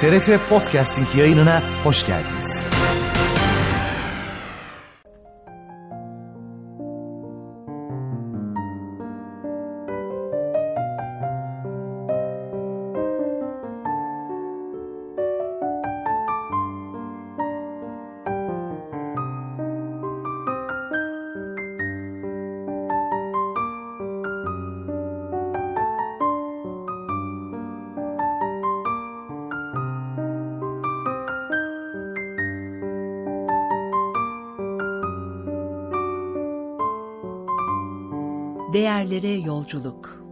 TRT Podcasting yayınına hoş geldiniz. Değerlere yolculuk.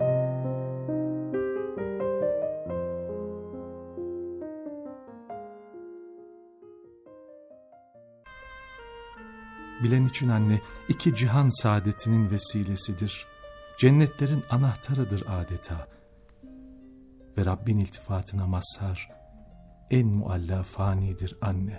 Bilen için anne, iki cihan saadetinin vesilesidir. Cennetlerin anahtarıdır adeta. Ve Rabbin iltifatına mazhar, en mualla fanidir anne.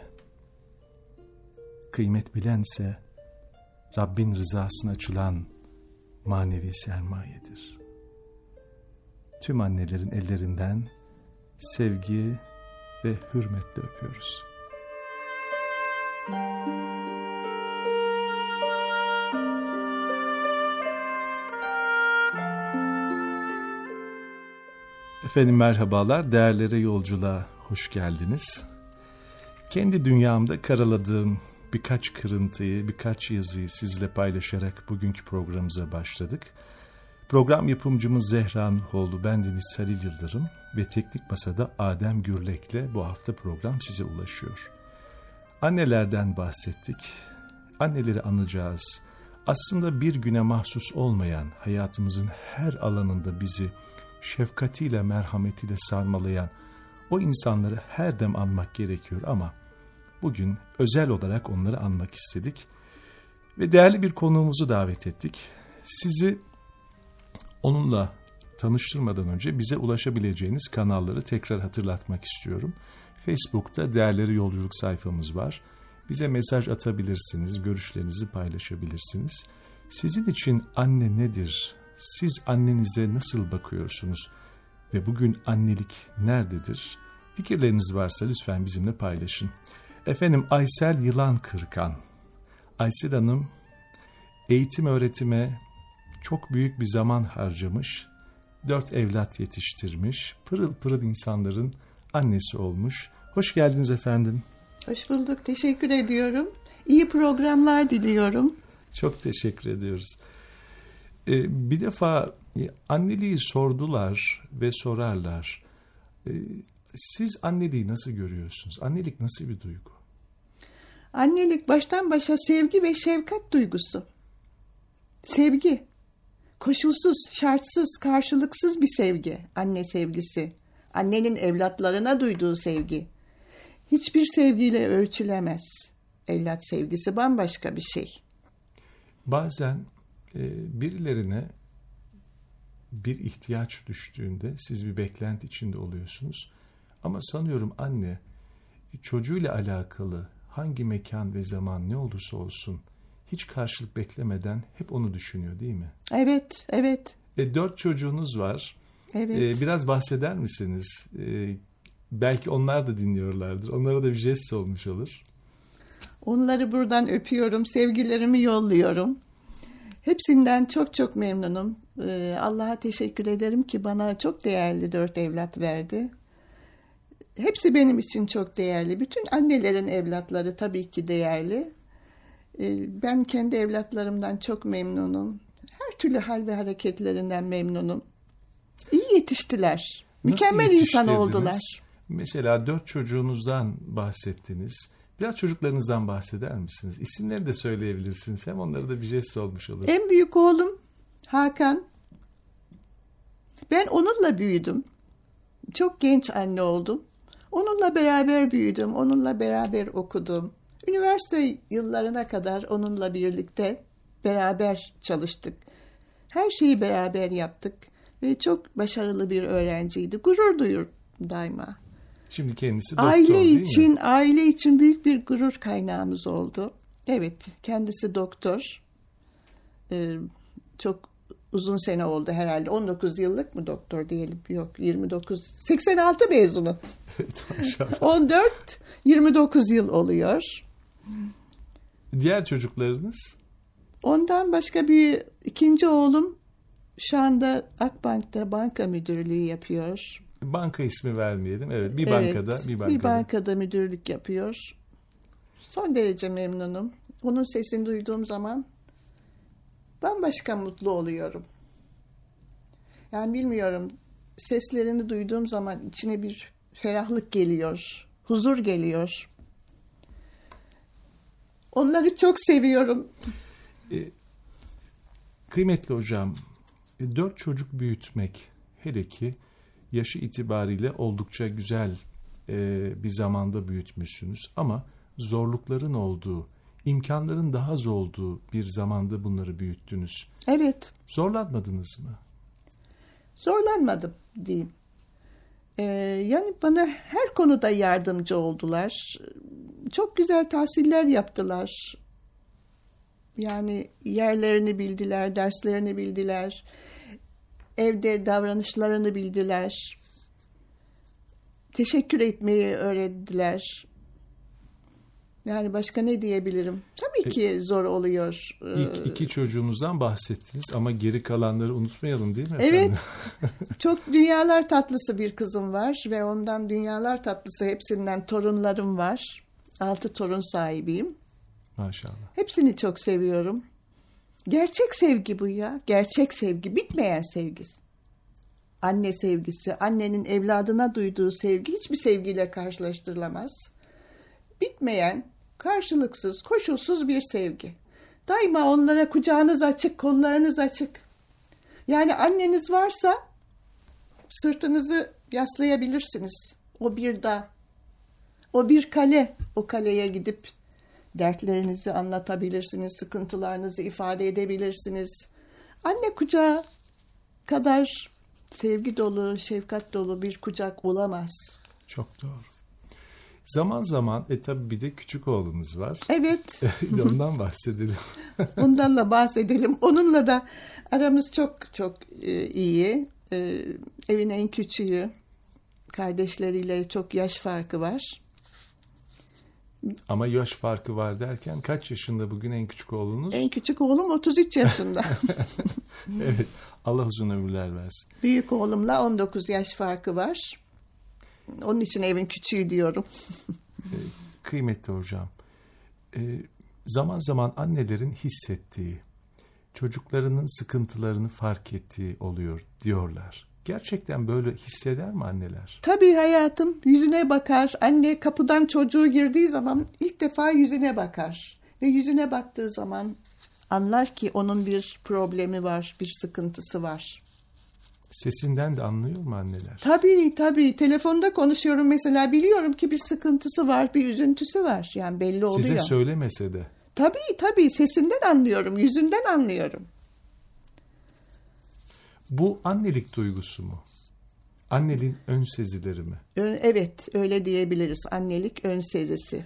Kıymet bilense, Rabbin rızasına açılan manevi sermayedir. Tüm annelerin ellerinden sevgi ve hürmetle öpüyoruz. Efendim merhabalar, değerlere yolculuğa hoş geldiniz. Kendi dünyamda karaladığım birkaç kırıntıyı, birkaç yazıyı sizle paylaşarak bugünkü programımıza başladık. Program yapımcımız Zehra Nuhoğlu, bendeniz Halil Yıldırım ve Teknik Masa'da Adem Gürlek'le bu hafta program size ulaşıyor. Annelerden bahsettik, anneleri anacağız. Aslında bir güne mahsus olmayan, hayatımızın her alanında bizi şefkatiyle, merhametiyle sarmalayan o insanları her dem anmak gerekiyor ama bugün özel olarak onları anmak istedik ve değerli bir konuğumuzu davet ettik. Sizi onunla tanıştırmadan önce bize ulaşabileceğiniz kanalları tekrar hatırlatmak istiyorum. Facebook'ta Değerleri Yolculuk sayfamız var. Bize mesaj atabilirsiniz, görüşlerinizi paylaşabilirsiniz. Sizin için anne nedir? Siz annenize nasıl bakıyorsunuz? Ve bugün annelik nerededir? Fikirleriniz varsa lütfen bizimle paylaşın. Efendim Aysel Yılan Kırkan. Aysel Hanım eğitim öğretime çok büyük bir zaman harcamış. 4 evlat yetiştirmiş. Pırıl pırıl insanların annesi olmuş. Hoş geldiniz efendim. Hoş bulduk. Teşekkür ediyorum. İyi programlar diliyorum. Çok teşekkür ediyoruz. Bir defa anneliği sordular ve sorarlar. Siz anneliği nasıl görüyorsunuz? Annelik nasıl bir duygu? Annelik baştan başa sevgi ve şefkat duygusu. Sevgi. Koşulsuz, şartsız, karşılıksız bir sevgi. Anne sevgisi. Annenin evlatlarına duyduğu sevgi. Hiçbir sevgiyle ölçülemez. Evlat sevgisi bambaşka bir şey. Bazen birilerine bir ihtiyaç düştüğünde siz bir beklenti içinde oluyorsunuz. Ama sanıyorum anne çocuğuyla alakalı hangi mekan ve zaman ne olursa olsun hiç karşılık beklemeden hep onu düşünüyor değil mi? Evet, evet. 4 çocuğunuz var. Evet. Biraz bahseder misiniz? Belki onlar da dinliyorlardır. Onlara da bir jest olmuş olur. Onları buradan öpüyorum, sevgilerimi yolluyorum. Hepsinden çok çok memnunum. Allah'a teşekkür ederim ki bana çok değerli 4 evlat verdi. Hepsi benim için çok değerli. Bütün annelerin evlatları tabii ki değerli. Ben kendi evlatlarımdan çok memnunum. Her türlü hal ve hareketlerinden memnunum. İyi yetiştiler. Mükemmel insan oldular. Mesela 4 çocuğunuzdan bahsettiniz. Biraz çocuklarınızdan bahseder misiniz? İsimleri de söyleyebilirsiniz. Hem onlara da bir jest olmuş olur. En büyük oğlum Hakan. Ben onunla büyüdüm. Çok genç anne oldum. Onunla beraber büyüdüm. Onunla beraber okudum. Üniversite yıllarına kadar onunla birlikte beraber çalıştık. Her şeyi beraber yaptık. Ve çok başarılı bir öğrenciydi. Gurur duyuyorum daima. Şimdi kendisi doktor değil mi? Aile için büyük bir gurur kaynağımız oldu. Evet, kendisi doktor. Çok uzun sene oldu herhalde. 19 yıllık mı doktor diyelim? Yok, 29. 86 mezunu. Evet, maşallah. 14, 29 yıl oluyor. Diğer çocuklarınız? Ondan başka bir ikinci oğlum şu anda Akbank'ta banka müdürlüğü yapıyor. Banka ismi vermeyelim. Evet, bir Evet, bankada. bir bankada müdürlük yapıyor. Son derece memnunum. Onun sesini duyduğum zaman bambaşka mutlu oluyorum. Yani bilmiyorum, seslerini duyduğum zaman içine bir ferahlık geliyor, huzur geliyor. Onları çok seviyorum. Kıymetli hocam, 4 çocuk büyütmek, hele ki yaşı itibariyle oldukça güzel bir zamanda büyütmüşsünüz. Ama zorlukların olduğu, imkanların daha az olduğu bir zamanda bunları büyüttünüz. Evet. Zorlanmadınız mı? Zorlanmadım diyeyim. Yani bana her konuda yardımcı oldular. Çok güzel tahsiller yaptılar. Yani yerlerini bildiler, derslerini bildiler. Evde davranışlarını bildiler. Teşekkür etmeyi öğrettiler. Yani başka ne diyebilirim? Tabii ki zor oluyor. İlk 2 çocuğunuzdan bahsettiniz ama geri kalanları unutmayalım değil mi efendim? Evet. Çok dünyalar tatlısı bir kızım var ve ondan dünyalar tatlısı hepsinden torunlarım var. 6 torun sahibiyim. Maşallah. Hepsini çok seviyorum. Gerçek sevgi bu ya. Gerçek sevgi. Bitmeyen sevgi. Anne sevgisi. Annenin evladına duyduğu sevgi hiçbir sevgiyle karşılaştırılamaz. Bitmeyen, karşılıksız, koşulsuz bir sevgi. Daima onlara kucağınız açık, kollarınız açık. Yani anneniz varsa sırtınızı yaslayabilirsiniz. O bir dağ, o bir kale. O kaleye gidip dertlerinizi anlatabilirsiniz, sıkıntılarınızı ifade edebilirsiniz. Anne kucağı kadar sevgi dolu, şefkat dolu bir kucak olamaz. Çok doğru. Zaman zaman tabii bir de küçük oğlunuz var. Evet. Ondan bahsedelim. Ondan da bahsedelim. Onunla da aramız çok çok iyi. Evin en küçüğü. Kardeşleriyle çok yaş farkı var. Ama yaş farkı var derken kaç yaşında bugün en küçük oğlunuz? En küçük oğlum 33 yaşında. Evet. Allah uzun ömürler versin. Büyük oğlumla 19 yaş farkı var. Onun için evin küçüğü diyorum. Kıymetli hocam, zaman zaman annelerin hissettiği, çocuklarının sıkıntılarını fark ettiği oluyor diyorlar. Gerçekten böyle hisseder mi anneler? Tabii hayatım, yüzüne bakar. Anne kapıdan çocuğu girdiği zaman ilk defa yüzüne bakar. Ve yüzüne baktığı zaman anlar ki onun bir problemi var, bir sıkıntısı var. Sesinden de anlıyor mu anneler? Tabii. Telefonda konuşuyorum mesela. Biliyorum ki bir sıkıntısı var, bir üzüntüsü var. Yani belli oluyor. Size söylemese de. Tabii. Sesinden anlıyorum, yüzünden anlıyorum. Bu annelik duygusu mu? Anneliğin ön sezileri mi? Evet, öyle diyebiliriz. Annelik ön sezisi.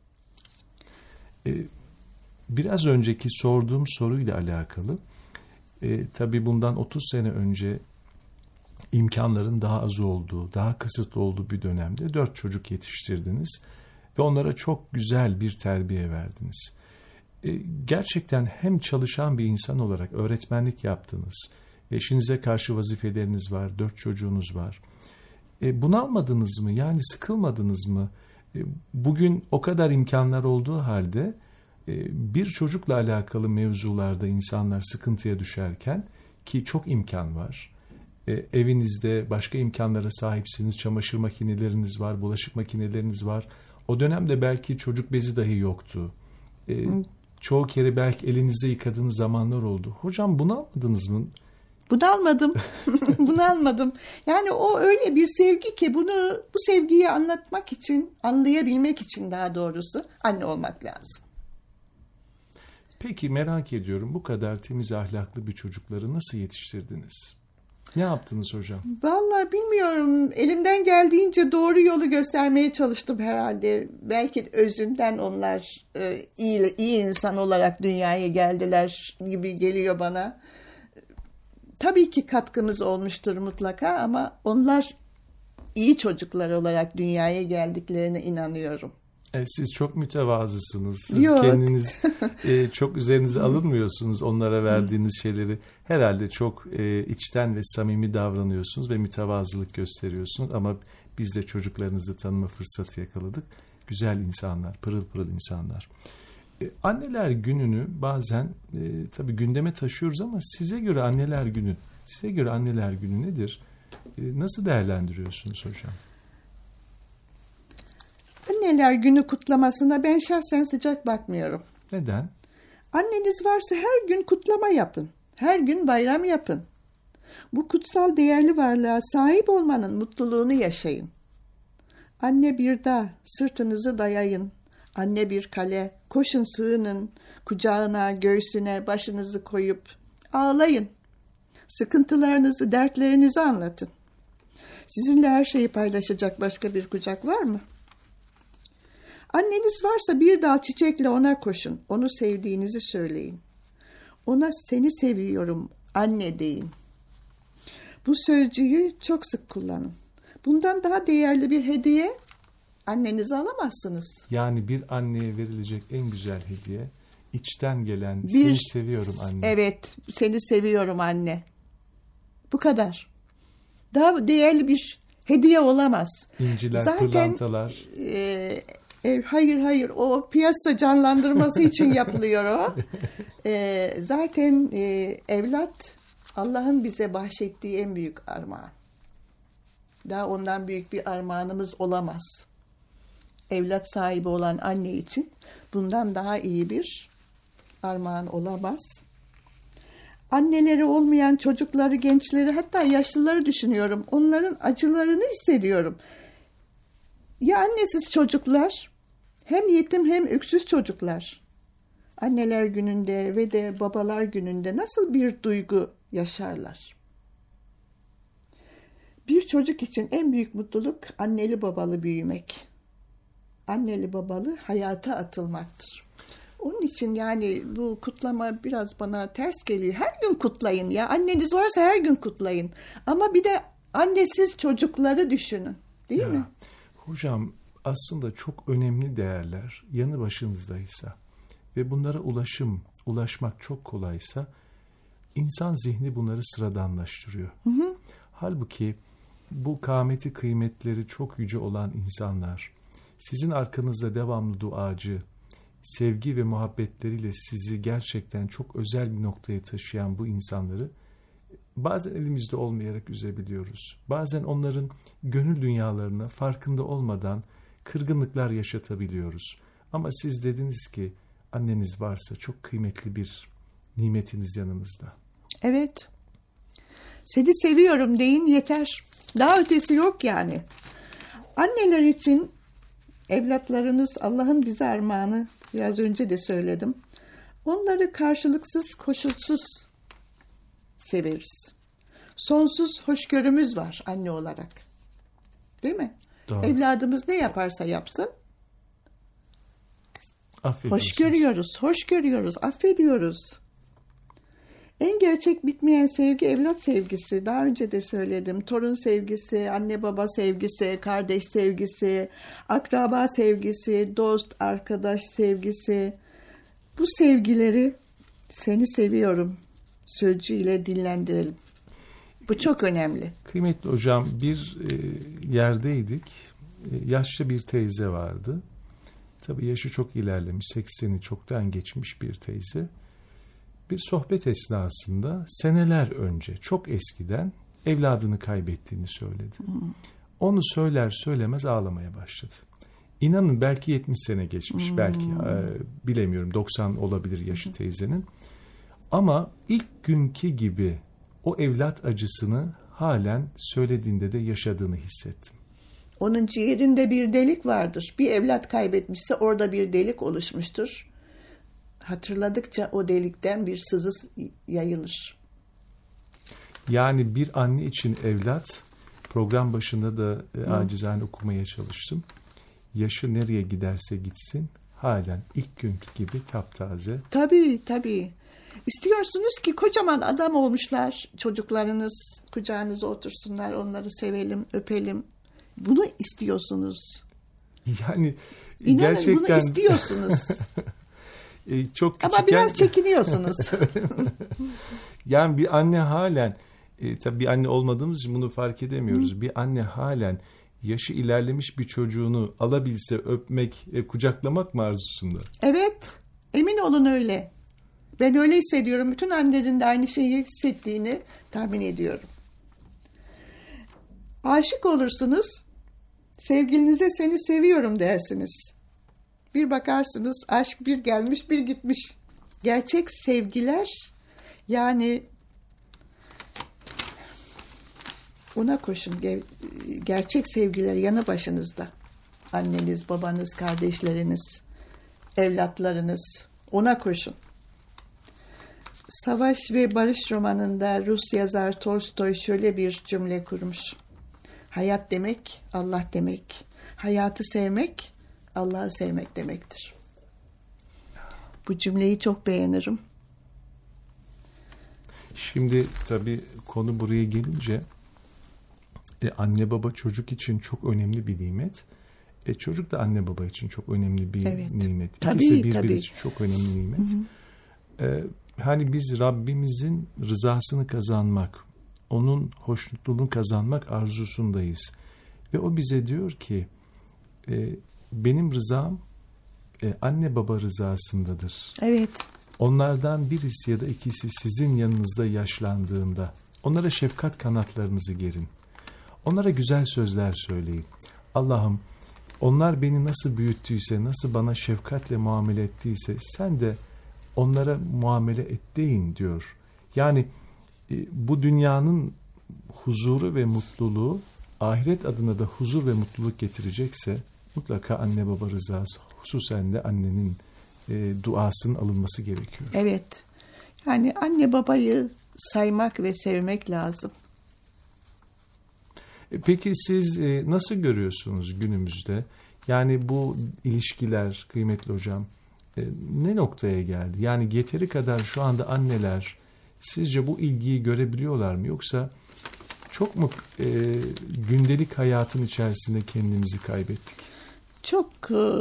Biraz önceki sorduğum soruyla alakalı. Tabii bundan 30 sene önce imkanların daha az olduğu, daha kısıtlı olduğu bir dönemde 4 çocuk yetiştirdiniz ve onlara çok güzel bir terbiye verdiniz. Gerçekten hem çalışan bir insan olarak öğretmenlik yaptınız, eşinize karşı vazifeleriniz var, 4 çocuğunuz var. Bunalmadınız mı? Yani sıkılmadınız mı? Bugün o kadar imkanlar olduğu halde bir çocukla alakalı mevzularda insanlar sıkıntıya düşerken, ki çok imkan var. Evinizde başka imkanlara sahipsiniz, çamaşır makineleriniz var, bulaşık makineleriniz var. O dönemde belki çocuk bezi dahi yoktu. Çoğu kere belki elinizde yıkadığınız zamanlar oldu. Hocam bunalmadınız mı? Bunalmadım. Yani o öyle bir sevgi ki bu sevgiyi anlatmak için, anlayabilmek için daha doğrusu anne olmak lazım. Peki merak ediyorum, bu kadar temiz ahlaklı bir çocukları nasıl yetiştirdiniz? Ne yaptınız hocam? Vallahi bilmiyorum. Elimden geldiğince doğru yolu göstermeye çalıştım herhalde. Belki özünden onlar iyi insan olarak dünyaya geldiler gibi geliyor bana. Tabii ki katkımız olmuştur mutlaka ama onlar iyi çocuklar olarak dünyaya geldiklerine inanıyorum. Siz çok mütevazısınız. Siz Yok. kendiniz çok üzerinize alınmıyorsunuz onlara verdiğiniz şeyleri. Herhalde çok içten ve samimi davranıyorsunuz ve mütevazılık gösteriyorsunuz. Ama biz de çocuklarınızı tanıma fırsatı yakaladık. Güzel insanlar, pırıl pırıl insanlar. Anneler Günü'nü bazen tabii gündeme taşıyoruz ama size göre Anneler Günü nedir? Nasıl değerlendiriyorsunuz hocam? Anneler Günü kutlamasına ben şahsen sıcak bakmıyorum. Neden? Anneniz varsa her gün kutlama yapın. Her gün bayram yapın. Bu kutsal değerli varlığa sahip olmanın mutluluğunu yaşayın. Anne bir dağ, sırtınızı dayayın. Anne bir kale, koşun sığının. Kucağına, göğsüne başınızı koyup ağlayın. Sıkıntılarınızı, dertlerinizi anlatın. Sizinle her şeyi paylaşacak başka bir kucak var mı? Anneniz varsa bir dal çiçekle ona koşun. Onu sevdiğinizi söyleyin. Ona seni seviyorum anne deyin. Bu sözcüğü çok sık kullanın. Bundan daha değerli bir hediye annenize alamazsınız. Yani bir anneye verilecek en güzel hediye içten gelen seni seviyorum anne. Evet, seni seviyorum anne. Bu kadar. Daha değerli bir hediye olamaz. İnciler, zaten, pırlantalar. Hayır. O piyasa canlandırması için yapılıyor o. Zaten evlat Allah'ın bize bahşettiği en büyük armağan. Daha ondan büyük bir armağanımız olamaz. Evlat sahibi olan anne için bundan daha iyi bir armağan olamaz. Anneleri olmayan çocukları, gençleri, hatta yaşlıları düşünüyorum. Onların acılarını hissediyorum. Ya annesiz çocuklar, hem yetim hem öksüz çocuklar. Anneler Günü'nde ve de babalar Günü'nde nasıl bir duygu yaşarlar? Bir çocuk için en büyük mutluluk anneli babalı büyümek. Anneli babalı hayata atılmaktır. Onun için yani bu kutlama biraz bana ters geliyor. Her gün kutlayın ya. Anneniz varsa her gün kutlayın. Ama bir de annesiz çocukları düşünün. Değil mi? Hocam aslında çok önemli değerler yanı başınızdaysa ve bunlara ulaşmak çok kolaysa insan zihni bunları sıradanlaştırıyor. Hı. Halbuki bu kâmeti kıymetleri çok yüce olan insanlar, sizin arkanızda devamlı duacı, sevgi ve muhabbetleriyle sizi gerçekten çok özel bir noktaya taşıyan bu insanları bazen elimizde olmayarak üzebiliyoruz. Bazen onların gönül dünyalarına farkında olmadan kırgınlıklar yaşatabiliyoruz. Ama siz dediniz ki anneniz varsa çok kıymetli bir nimetiniz yanınızda. Evet. Seni seviyorum deyin yeter. Daha ötesi yok yani. Anneler için evlatlarınız Allah'ın bize armağanı, biraz önce de söyledim. Onları karşılıksız, koşulsuz severiz. Sonsuz hoşgörümüz var anne olarak. Değil mi? Doğru. Evladımız ne yaparsa yapsın affediyorsunuz. Hoş görüyoruz, affediyoruz. En gerçek bitmeyen sevgi evlat sevgisi. Daha önce de söyledim. Torun sevgisi, anne baba sevgisi, kardeş sevgisi, akraba sevgisi, dost, arkadaş sevgisi. Bu sevgileri seni seviyorum sözcüğüyle dillendirelim. Bu çok önemli. Kıymetli hocam, bir yerdeydik. Yaşlı bir teyze vardı. Tabii yaşı çok ilerlemiş, 80'i çoktan geçmiş bir teyze. Bir sohbet esnasında seneler önce, çok eskiden evladını kaybettiğini söyledi. Onu söyler söylemez ağlamaya başladı. İnanın belki 70 sene geçmiş, belki bilemiyorum, 90 olabilir yaşı teyzenin. Ama ilk günkü gibi o evlat acısını halen söylediğinde de yaşadığını hissettim. Onun ciğerinde bir delik vardır. Bir evlat kaybetmişse orada bir delik oluşmuştur. Hatırladıkça o delikten bir sızı yayılır. Yani bir anne için evlat, program başında da acizane okumaya çalıştım. Yaşı nereye giderse gitsin halen ilk günkü gibi taptaze. Tabii. İstiyorsunuz ki kocaman adam olmuşlar, çocuklarınız kucağınıza otursunlar, onları sevelim, öpelim. Bunu istiyorsunuz. Yani İnanın gerçekten... bunu istiyorsunuz. Çok küçükken... Ama biraz çekiniyorsunuz. Yani bir anne halen, tabii bir anne olmadığımız için bunu fark edemiyoruz. Bir anne halen yaşı ilerlemiş bir çocuğunu alabilse öpmek, kucaklamak mı arzusunda? Evet, emin olun öyle. Ben öyle hissediyorum. Bütün annelerin de aynı şeyi hissettiğini tahmin ediyorum. Aşık olursunuz, sevgilinize seni seviyorum dersiniz. Bir bakarsınız aşk bir gelmiş bir gitmiş. Gerçek sevgiler, yani ona koşun. Gerçek sevgiler yanı başınızda. Anneniz, babanız, kardeşleriniz, evlatlarınız, ona koşun. Savaş ve Barış romanında Rus yazar Tolstoy şöyle bir cümle kurmuş. Hayat demek, Allah demek. Hayatı sevmek, Allah'ı sevmek demektir. Bu cümleyi çok beğenirim. Şimdi tabii konu buraya gelince anne baba çocuk için çok önemli bir nimet. Çocuk da anne baba için çok önemli bir nimet. Tabii, İkisi birbiri için çok önemli nimet. Hani biz Rabbimizin rızasını kazanmak, onun hoşnutluğunu kazanmak arzusundayız. Ve o bize diyor ki benim rızam anne baba rızasındadır. Evet. Onlardan birisi ya da ikisi sizin yanınızda yaşlandığında onlara şefkat kanatlarınızı gerin. Onlara güzel sözler söyleyin. Allah'ım, onlar beni nasıl büyüttüyse, nasıl bana şefkatle muamele ettiyse sen de onlara muamele et deyin diyor. Yani bu dünyanın huzuru ve mutluluğu ahiret adına da huzur ve mutluluk getirecekse mutlaka anne baba rızası, hususen de annenin duasının alınması gerekiyor. Evet. Yani anne babayı saymak ve sevmek lazım. Peki siz nasıl görüyorsunuz günümüzde? Yani bu ilişkiler kıymetli hocam ne noktaya geldi? Yani yeteri kadar şu anda anneler sizce bu ilgiyi görebiliyorlar mı? Yoksa çok mu gündelik hayatın içerisinde kendimizi kaybettik? Çok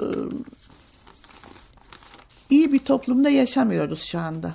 iyi bir toplumda yaşamıyoruz şu anda.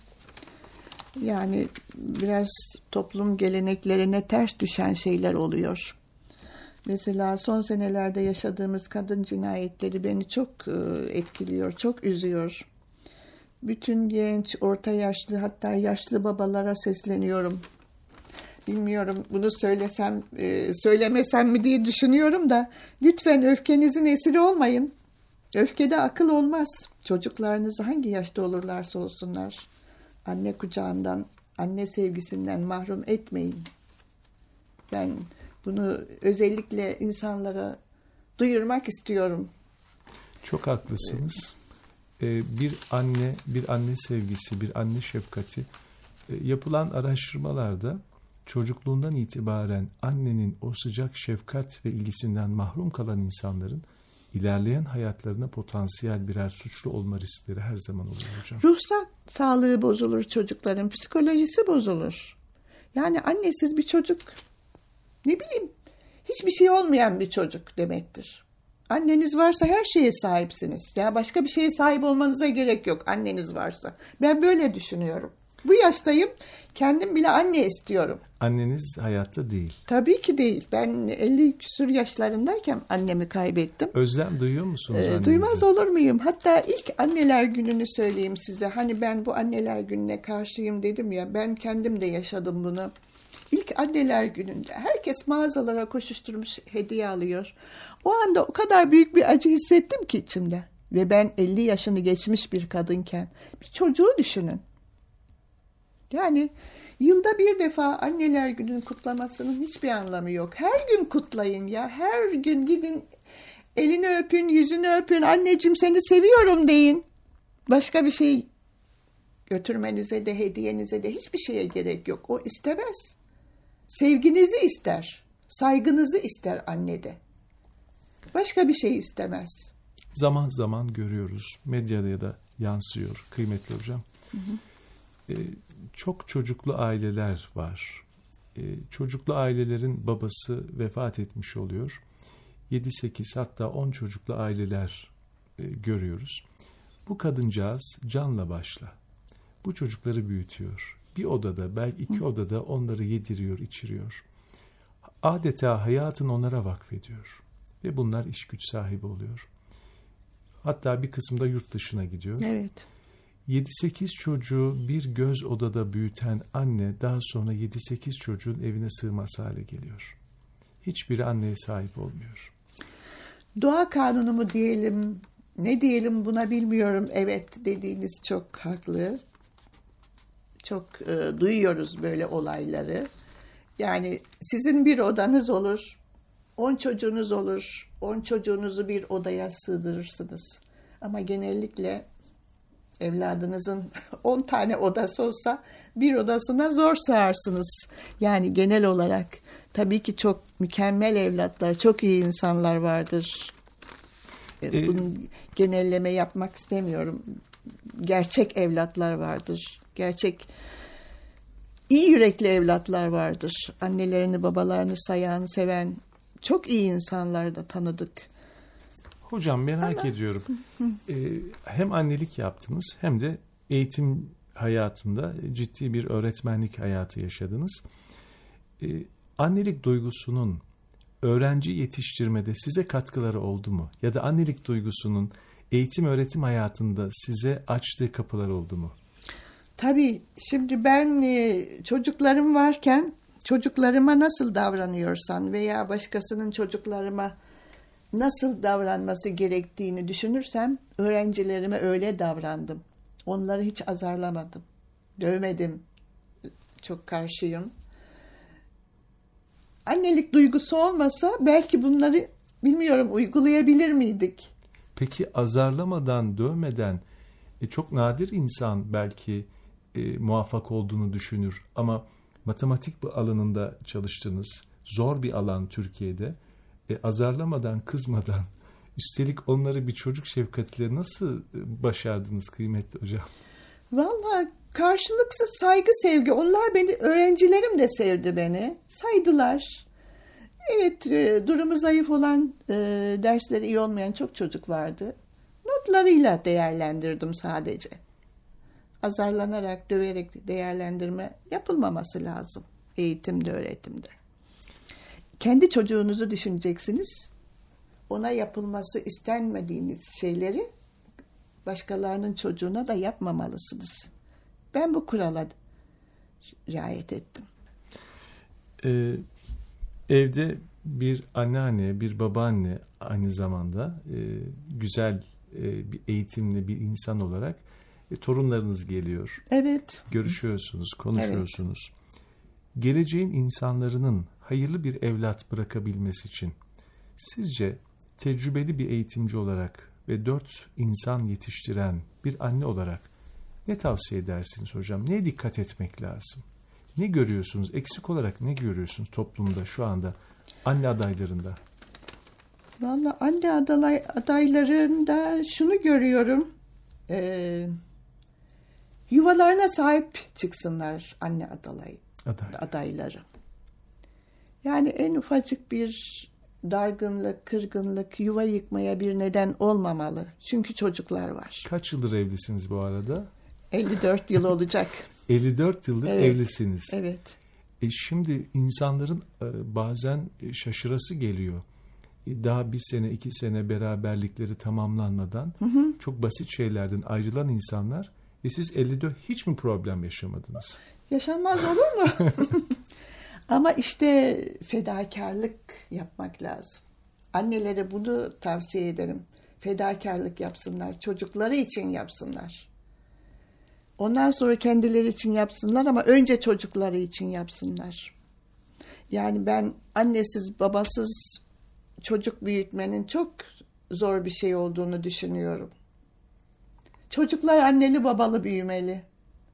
Yani biraz toplum geleneklerine ters düşen şeyler oluyor. Mesela son senelerde yaşadığımız kadın cinayetleri beni çok etkiliyor, çok üzüyor. Bütün genç, orta yaşlı, hatta yaşlı babalara sesleniyorum. Bilmiyorum bunu söylesem, söylemesem mi diye düşünüyorum da lütfen öfkenizin esiri olmayın. Öfkede akıl olmaz. Çocuklarınızı hangi yaşta olurlarsa olsunlar, anne kucağından, anne sevgisinden mahrum etmeyin. Ben bunu özellikle insanlara duyurmak istiyorum. Çok haklısınız. Bir anne sevgisi, bir anne şefkati. Yapılan araştırmalarda çocukluğundan itibaren annenin o sıcak şefkat ve ilgisinden mahrum kalan insanların ilerleyen hayatlarına potansiyel birer suçlu olma riskleri her zaman oluyor hocam. Ruhsal sağlığı bozulur çocukların, psikolojisi bozulur. Yani annesiz bir çocuk, ne bileyim, hiçbir şey olmayan bir çocuk demektir. Anneniz varsa her şeye sahipsiniz. Ya başka bir şeye sahip olmanıza gerek yok anneniz varsa. Ben böyle düşünüyorum. Bu yaştayım, kendim bile anne istiyorum. Anneniz hayatta değil. Tabii ki değil. Ben 50 küsur yaşlarındayken annemi kaybettim. Özlem duyuyor musunuz annenizi? Duymaz olur muyum? Hatta ilk anneler gününü söyleyeyim size. Hani ben bu anneler gününe karşıyım dedim ya. Ben kendim de yaşadım bunu. İlk anneler gününde herkes mağazalara koşuşturmuş hediye alıyor. O anda o kadar büyük bir acı hissettim ki içimde. Ve ben 50 yaşını geçmiş bir kadınken bir çocuğu düşünün. Yani yılda bir defa anneler gününün kutlamasının hiçbir anlamı yok. Her gün kutlayın ya. Her gün gidin, elini öpün, yüzünü öpün. Anneciğim seni seviyorum deyin. Başka bir şey götürmenize de, hediyenize de hiçbir şeye gerek yok. O istemez. Sevginizi ister. Saygınızı ister annede. Başka bir şey istemez. Zaman zaman görüyoruz. Medyada ya da yansıyor kıymetli hocam. Çok çocuklu aileler var. Çocuklu ailelerin babası vefat etmiş oluyor. 7-8 hatta 10 çocuklu aileler görüyoruz. Bu kadıncağız canla başla bu çocukları büyütüyor. Bir odada, belki 2 odada onları yediriyor, içiriyor. Adeta hayatını onlara vakfediyor. Ve bunlar iş güç sahibi oluyor. Hatta bir kısımda yurt dışına gidiyor. Evet. 7-8 çocuğu bir göz odada büyüten anne daha sonra 7-8 çocuğun evine sığmaz hale geliyor. Hiçbiri anneye sahip olmuyor. Doğa kanunu mu diyelim, ne diyelim buna bilmiyorum. Evet, dediğiniz çok haklı. Çok duyuyoruz böyle olayları. Yani sizin bir odanız olur, 10 çocuğunuz olur, 10 çocuğunuzu bir odaya sığdırırsınız. Ama genellikle evladınızın 10 tane odası olsa bir odasına zor sığarsınız. Yani genel olarak tabii ki çok mükemmel evlatlar, çok iyi insanlar vardır. Bunun genelleme yapmak istemiyorum. Gerçek evlatlar vardır. Gerçek iyi yürekli evlatlar vardır. Annelerini, babalarını sayan, seven çok iyi insanlar da tanıdık. Hocam merak ediyorum. Hem annelik yaptınız hem de eğitim hayatında ciddi bir öğretmenlik hayatı yaşadınız. Annelik duygusunun öğrenci yetiştirmede size katkıları oldu mu? Ya da annelik duygusunun eğitim öğretim hayatında size açtığı kapılar oldu mu? Tabii. Şimdi ben çocuklarım varken çocuklarıma nasıl davranıyorsan veya başkasının çocuklarıma nasıl davranması gerektiğini düşünürsem öğrencilerime öyle davrandım. Onları hiç azarlamadım. Dövmedim. Çok karşıyım. Annelik duygusu olmasa belki bunları bilmiyorum uygulayabilir miydik? Peki azarlamadan, dövmeden çok nadir insan belki muvaffak olduğunu düşünür. Ama matematik bu alanında çalıştınız. Zor bir alan Türkiye'de. Azarlamadan, kızmadan, üstelik onları bir çocuk şefkatiyle nasıl başardınız kıymetli hocam? Vallahi karşılıksız saygı, sevgi. Onlar beni, öğrencilerim de sevdi beni. Saydılar. Evet, durumu zayıf olan, dersleri iyi olmayan çok çocuk vardı. Notlarıyla değerlendirdim sadece. Azarlanarak, döverek değerlendirme yapılmaması lazım eğitimde, öğretimde. Kendi çocuğunuzu düşüneceksiniz. Ona yapılması istenmediğiniz şeyleri başkalarının çocuğuna da yapmamalısınız. Ben bu kurala riayet ettim. Evde bir anneanne, bir babaanne aynı zamanda güzel bir eğitimli bir insan olarak torunlarınız geliyor. Evet. Görüşüyorsunuz, konuşuyorsunuz. Evet. Geleceğin insanların hayırlı bir evlat bırakabilmesi için sizce tecrübeli bir eğitimci olarak ve 4 insan yetiştiren bir anne olarak ne tavsiye edersiniz hocam? Neye dikkat etmek lazım? Ne görüyorsunuz? Eksik olarak ne görüyorsunuz toplumda şu anda anne adaylarında? Vallahi anne adaylarında şunu görüyorum. Yuvalarına sahip çıksınlar anne adayları. Yani en ufacık bir dargınlık, kırgınlık yuva yıkmaya bir neden olmamalı. Çünkü çocuklar var. Kaç yıldır evlisiniz bu arada? 54 yıl olacak. 54 yıldır evet, evlisiniz. Evet. Şimdi insanların bazen şaşırası geliyor. Daha 1 sene 2 sene beraberlikleri tamamlanmadan çok basit şeylerden ayrılan insanlar ve siz 54 hiç mi problem yaşamadınız? Yaşanmaz olur mu? Ama işte fedakarlık yapmak lazım. Annelere bunu tavsiye ederim. Fedakarlık yapsınlar. Çocukları için yapsınlar. Ondan sonra kendileri için yapsınlar ama önce çocukları için yapsınlar. Yani ben annesiz, babasız çocuk büyütmenin çok zor bir şey olduğunu düşünüyorum. Çocuklar anneli babalı büyümeli.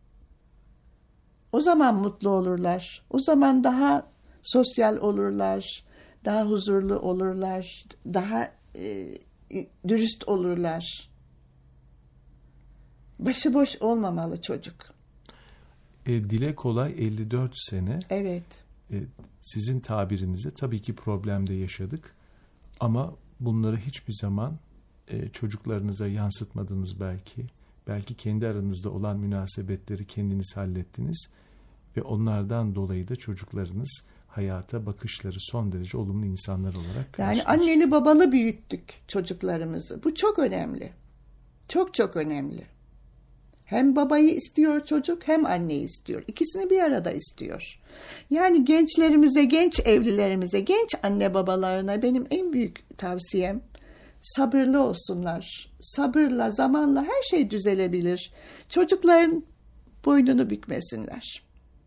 O zaman mutlu olurlar. O zaman daha sosyal olurlar. Daha huzurlu olurlar. Daha dürüst olurlar. Başıboş olmamalı çocuk. Dile kolay 54 sene. Evet. Sizin tabirinizde tabii ki problemde yaşadık. Ama bunları hiçbir zaman çocuklarınıza yansıtmadınız belki. Belki kendi aranızda olan münasebetleri kendiniz hallettiniz. Ve onlardan dolayı da çocuklarınız hayata bakışları son derece olumlu insanlar olarak karşılaştı. Yani anneli babalı büyüttük çocuklarımızı. Bu çok önemli. Çok çok önemli. Hem babayı istiyor çocuk hem anneyi istiyor. İkisini bir arada istiyor. Yani gençlerimize, genç evlilerimize, genç anne babalarına benim en büyük tavsiyem sabırlı olsunlar. Sabırla, zamanla her şey düzelebilir. Çocukların boynunu bükmesinler.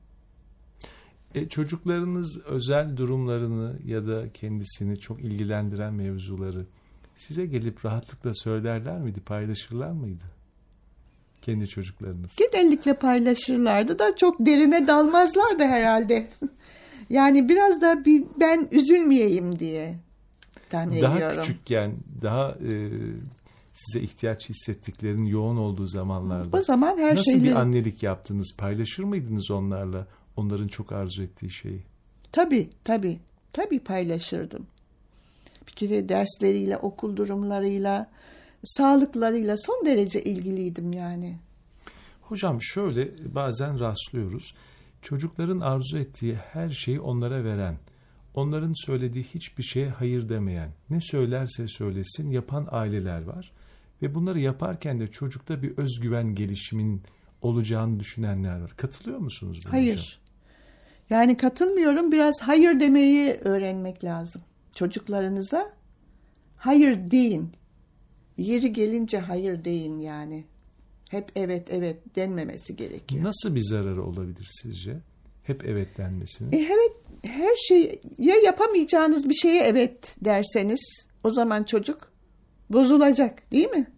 Çocuklarınız özel durumlarını ya da kendisini çok ilgilendiren mevzuları size gelip rahatlıkla söylerler miydi, paylaşırlar mıydı? Kendi çocuklarınız. Genellikle paylaşırlardı da çok derine dalmazlardı herhalde. Yani biraz da ben üzülmeyeyim diye tahmin ediyorum. Daha küçükken, daha size ihtiyaç hissettiklerinin yoğun olduğu zamanlarda o zaman her nasıl bir annelik yaptınız? Paylaşır mıydınız onlarla onların çok arzu ettiği şeyi? Tabii paylaşırdım. Bir kere dersleriyle, okul durumlarıyla, sağlıklarıyla son derece ilgiliydim yani. Hocam şöyle bazen rastlıyoruz. Çocukların arzu ettiği her şeyi onlara veren, onların söylediği hiçbir şeye hayır demeyen, ne söylerse söylesin yapan aileler var. Ve bunları yaparken de çocukta bir özgüven gelişiminin olacağını düşünenler var. Katılıyor musunuz buna Hayır. hocam? Yani katılmıyorum. Biraz hayır demeyi öğrenmek lazım. Çocuklarınıza hayır deyin. Yeri gelince hayır deyin yani. Hep evet denmemesi gerekiyor. Nasıl bir zararı olabilir sizce? Hep evet denmesinin. Evet, her şey ya yapamayacağınız bir şeye evet derseniz o zaman çocuk bozulacak değil mi?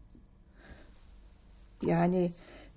Yani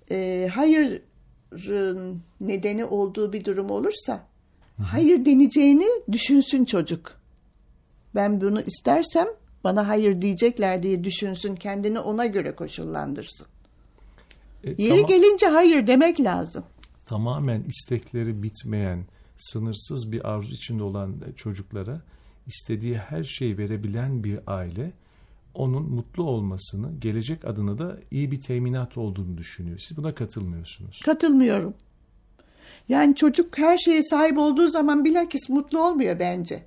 hayırın nedeni olduğu bir durum olursa hayır deneyeceğini düşünsün çocuk. Ben bunu istersem bana hayır diyecekler diye düşünsün, kendini ona göre koşullandırsın. Yeri gelince hayır demek lazım. Tamamen istekleri bitmeyen, sınırsız bir arzu içinde olan çocuklara istediği her şeyi verebilen bir aile onun mutlu olmasını, gelecek adına da iyi bir teminat olduğunu düşünüyor. Siz buna katılmıyorsunuz. Katılmıyorum. Yani çocuk her şeye sahip olduğu zaman bilakis mutlu olmuyor bence.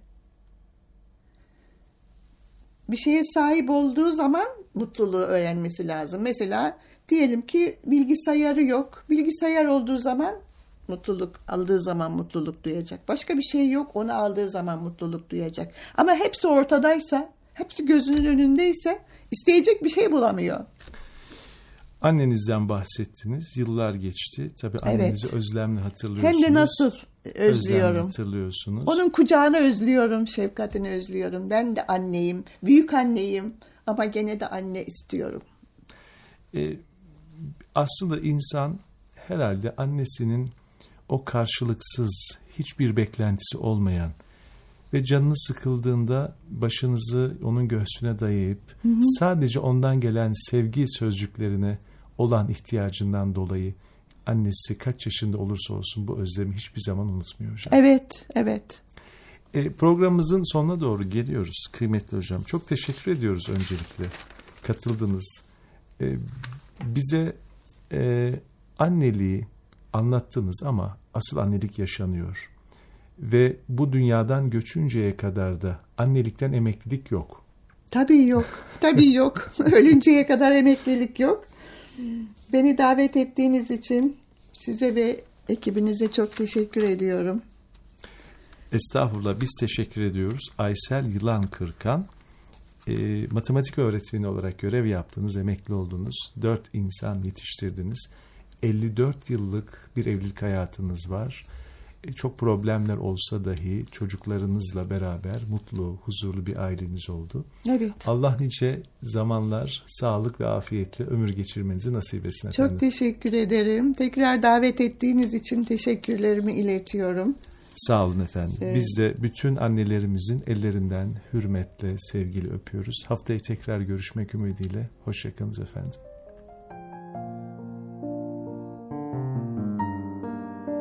Bir şeye sahip olduğu zaman mutluluğu öğrenmesi lazım. Mesela diyelim ki bilgisayarı yok. Bilgisayar olduğu zaman mutluluk, aldığı zaman mutluluk duyacak. Başka bir şey yok, onu aldığı zaman mutluluk duyacak. Ama hepsi ortadaysa, hepsi gözünün önündeyse isteyecek bir şey bulamıyor. Annenizden bahsettiniz. Yıllar geçti. Tabii annenizi özlemle hatırlıyorsunuz. Hem de nasıl özlüyorum. Özlemle hatırlıyorsunuz. Onun kucağını özlüyorum, şefkatini özlüyorum. Ben de anneyim, büyük anneyim ama gene de anne istiyorum. Aslında insan herhalde annesinin o karşılıksız, hiçbir beklentisi olmayan ve canını sıkıldığında başınızı onun göğsüne dayayıp sadece ondan gelen sevgi sözcüklerine olan ihtiyacından dolayı annesi kaç yaşında olursa olsun bu özlemi hiçbir zaman unutmuyor hocam. Evet. Programımızın sonuna doğru geliyoruz kıymetli hocam. Çok teşekkür ediyoruz öncelikle. Katıldınız. Bize anneliği anlattınız ama asıl annelik yaşanıyor. Ve bu dünyadan göçünceye kadar da annelikten emeklilik yok. Tabii yok. Ölünceye kadar emeklilik yok. Beni davet ettiğiniz için size ve ekibinize çok teşekkür ediyorum. Estağfurullah, biz teşekkür ediyoruz. Aysel Yılan Kırkan, matematik öğretmeni olarak görev yaptınız, emekli oldunuz. 4 insan yetiştirdiniz. 54 yıllık bir evlilik hayatınız var. Çok problemler olsa dahi çocuklarınızla beraber mutlu, huzurlu bir aileniz oldu. Evet. Allah nice zamanlar, sağlık ve afiyetle ömür geçirmenizi nasip etsin efendim. Çok teşekkür ederim. Tekrar davet ettiğiniz için teşekkürlerimi iletiyorum. Sağ olun efendim. Biz de bütün annelerimizin ellerinden hürmetle, sevgiyle öpüyoruz. Haftaya tekrar görüşmek ümidiyle. Hoşça kalınız efendim.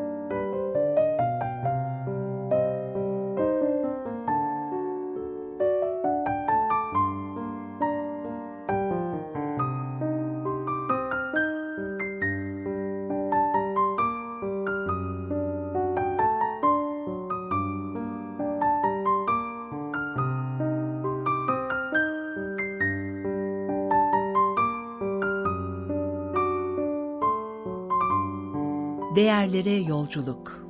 Değerlere yolculuk.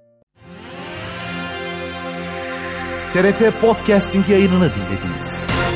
TRT Podcasting yayınını dinlediniz.